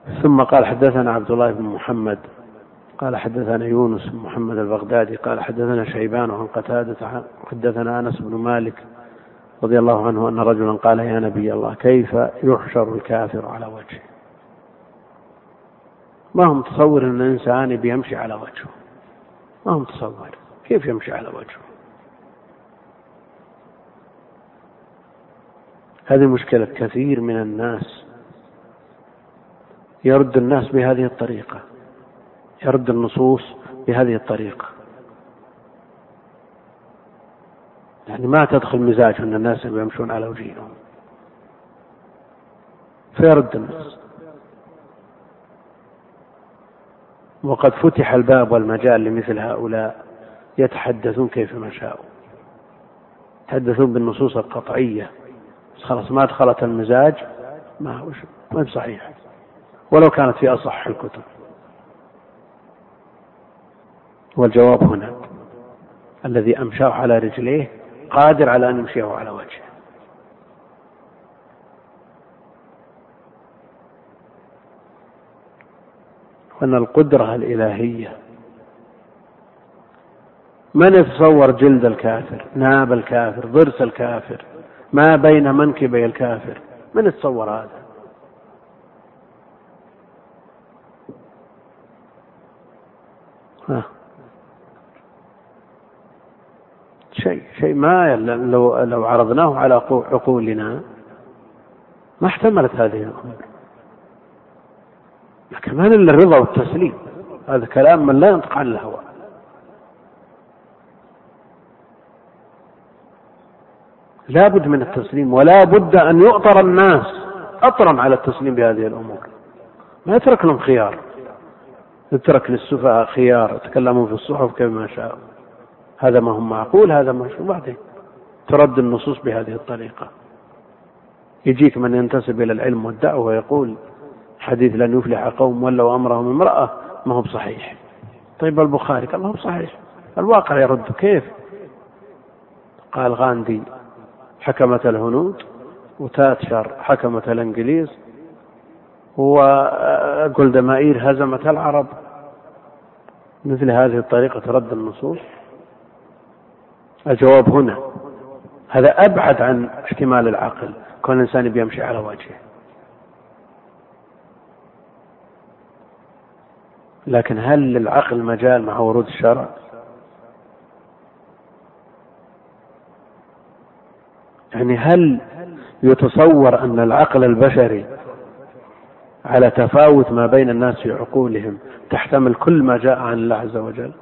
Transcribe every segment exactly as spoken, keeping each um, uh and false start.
ثم قال حدثنا عبد الله بن محمد قال حدثنا يونس بن محمد البغدادي قال حدثنا شيبان عن قتادة حدثنا أنس بن مالك رضي الله عنه أن رجلا قال يا نبي الله كيف يحشر الكافر على وجهه؟ ما هم متصور أن الإنسان بيمشي على وجهه، ما هم متصور كيف يمشي على وجهه. هذه مشكلة كثير من الناس، يرد الناس بهذه الطريقة، يرد النصوص بهذه الطريقة، يعني ما تدخل مزاج أن الناس يمشون على وجههم فيرد الناس. وقد فتح الباب والمجال لمثل هؤلاء يتحدثون كيفما شاءوا، يتحدثون بالنصوص القطعية، خلاص ما دخلت المزاج ما هو ما صحيح ولو كانت في أصح الكتب. والجواب هنا الذي أمشاه على رجليه قادر على أن يمشيه على وجهه. وأن القدرة الإلهية، من يتصور جلد الكافر، ناب الكافر، ضرس الكافر، ما بين منكبي الكافر، من يتصور هذا؟ ها. شيء شيء ما لو لو عرضناه على عقولنا ما احتملت هذه الأمور. لكن ما إلا الرضا والتسليم، هذا كلام من لا ينطق عن الهوى. لا بد من التسليم، ولا بد أن يؤطر الناس أطرا على التسليم بهذه الأمور، ما يترك لهم خيار، يترك للسفهاء خيار يتكلمون في الصحف كما شاءوا، هذا ما هم معقول، هذا ما شو. بعدين ترد النصوص بهذه الطريقة. يجيك من ينتسب إلى العلم والدعوة ويقول حديث لن يفلح قوم ولوا أمرهم امرأة ما هو بصحيح. طيب البخاري قال ما هو بصحيح، الواقع يرد. كيف؟ قال غاندي حكمة الهنود، وتاتشر حكمة الإنجليز، وجولدمائير هزمت العرب. مثل هذه الطريقة ترد النصوص. الجواب هنا هذا أبعد عن احتمال العقل، كون الإنسان بيمشي على وجهه. لكن هل للعقل مجال مع ورود الشرع؟ يعني هل يتصور أن العقل البشري على تفاوت ما بين الناس في عقولهم تحتمل كل ما جاء عن الله عز وجل؟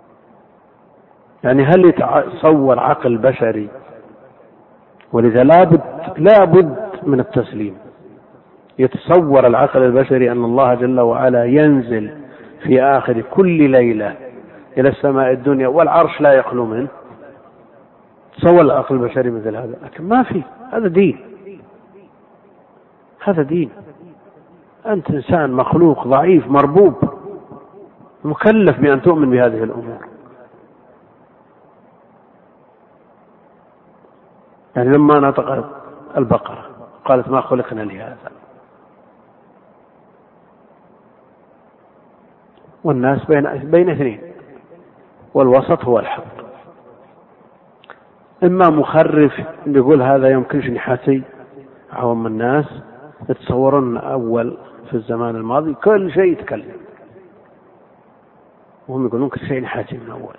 يعني هل يتصور عقل بشري؟ ولذا لابد لابد من التسليم. يتصور العقل البشري أن الله جل وعلا ينزل في آخر كل ليلة إلى السماء الدنيا والعرش لا يخلو منه؟ تصور العقل البشري مثل هذا؟ لكن ما في. هذا دين، هذا دين. أنت إنسان مخلوق ضعيف مربوب مكلف بأن تؤمن بهذه الأمور. يعني لما نطقت البقرة قالت ما خلقنا لهذا، والناس بين بين اثنين والوسط هو الحق. إما مخرف يقول هذا يمكنش نحاسي عوام الناس يتصورون أول في الزمان الماضي كل شيء يتكلم، وهم يقولون كل شيء نحاسي من أول،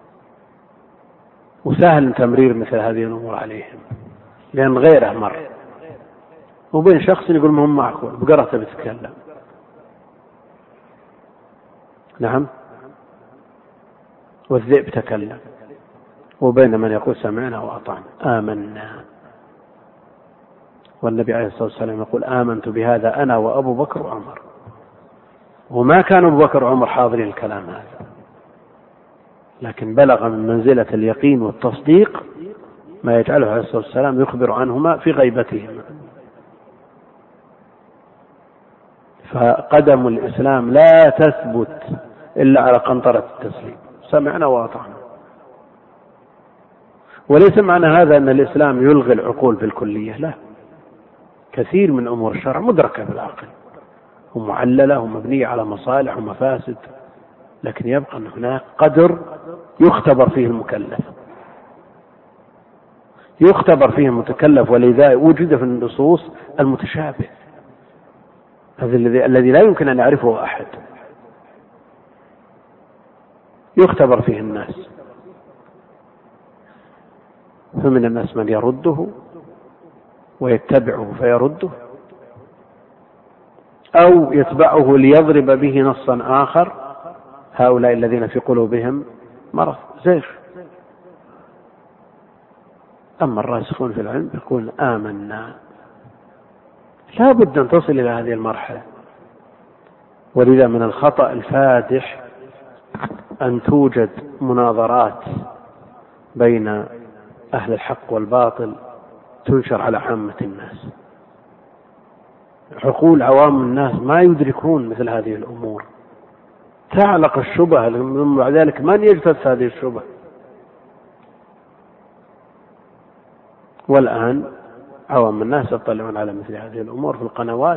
وسهل تمرير مثل هذه الأمور عليهم لأن غيره مر. وبين شخص يقول مهم معقول بقرأته بتتكلم. نعم. والذئب تكلم. وبين من يقول سمعنا وأطعنا آمنا. والنبي عليه الصلاة والسلام يقول آمنت بهذا أنا وأبو بكر وعمر، وما كان أبو بكر وعمر حاضرين الكلام هذا، لكن بلغ من منزلة اليقين والتصديق ما يجعله عليه الصلاة والسلام يخبر عنهما في غيبتهما. فقدم الإسلام لا تثبت إلا على قنطرة التسليم، سمعنا وأطعنا. وليس معنى هذا أن الإسلام يلغي العقول بالكلية، لا، كثير من أمور الشرع مدركة بالعقل، ومعللة ومبنية على مصالح ومفاسد، لكن يبقى أن هناك قدر يختبر فيه المكلف، يختبر فيه المتكلف، ولذا وجد في النصوص المتشابه، هذا الذي لا يمكن أن يعرفه أحد، يختبر فيه الناس. فمن الناس من يرده ويتبعه فيرده، أو يتبعه ليضرب به نصا آخر، هؤلاء الذين في قلوبهم مرض زيغ. أما الراسخون في العلم يقول آمنا. لا بد أن تصل إلى هذه المرحلة. ولذا من الخطأ الفادح أن توجد مناظرات بين أهل الحق والباطل تنشر على عامة الناس. عقول عوام الناس ما يدركون مثل هذه الأمور، تعلق الشبهة، ثم بعد ذلك من يجتث هذه الشبهة. والآن عوام الناس يطلعون على مثل هذه الأمور في القنوات،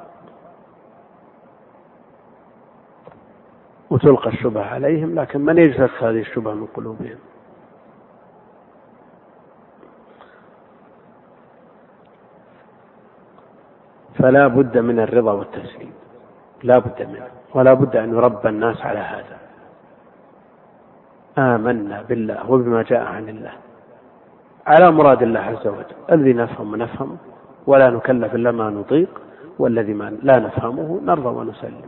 وتلقى الشبهة عليهم، لكن من يجتث هذه الشبهة من قلوبهم؟ فلا بد من الرضا والتسليم، لا بد منه، ولا بد أن يربى الناس على هذا. آمنا بالله وبما جاء عن الله على مراد الله عز وجل، الذي نفهم نفهم ولا نكلف إلا ما نطيق، والذي ما لا نفهمه نرضى ونسلم.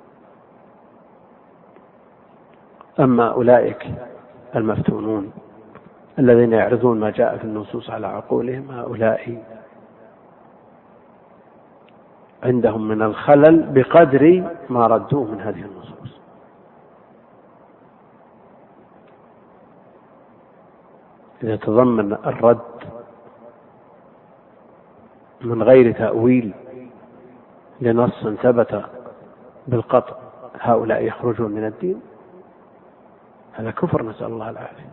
أما أولئك المفتونون الذين يعرضون ما جاء في النصوص على عقولهم، هؤلاء عندهم من الخلل بقدر ما ردوه من هذه النصوص. إذا تضمن الرد من غير تأويل لنص ثبت بالقطع هؤلاء يخرجون من الدين، هذا كفر، نسأل الله العافية.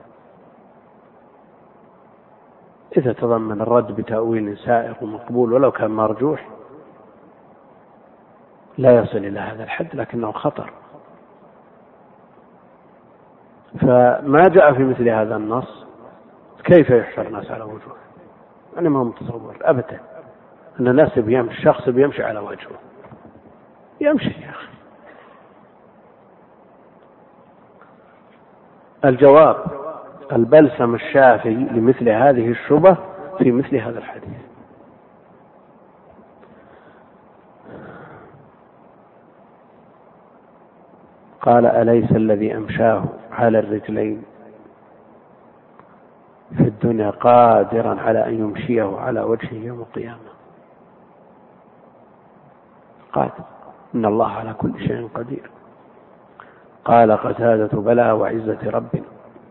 إذا تضمن الرد بتأويل سائغ ومقبول ولو كان مرجوح لا يصل إلى هذا الحد، لكنه خطر. فما جاء في مثل هذا النص كيف يحشر الناس على وجوه؟ أنا ما متصور أبدا أن الناس بيمشي، الشخص بيمشي على وجهه، يمشي يا أخي. الجواب البلسم الشافي لمثل هذه الشبهة في مثل هذا الحديث. قال أليس الذي أمشاه على الرجلين في الدنيا قادرا على أن يمشيه على وجهه يوم القيامة؟ قال إن الله على كل شيء قدير. قال قتادة بلى وعزة ربنا.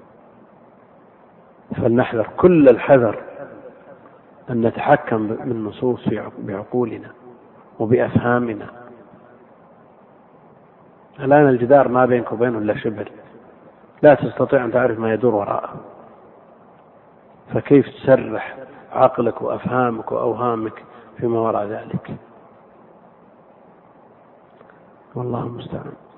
فلنحذر كل الحذر أن نتحكم بالنصوص بعقولنا وبأفهامنا. الآن الجدار ما بينك وبينه إلا شبر، لا تستطيع أن تعرف ما يدور وراءه، فكيف تسرح عقلك وأفهامك وأوهامك فيما وراء ذلك؟ والله المستعان.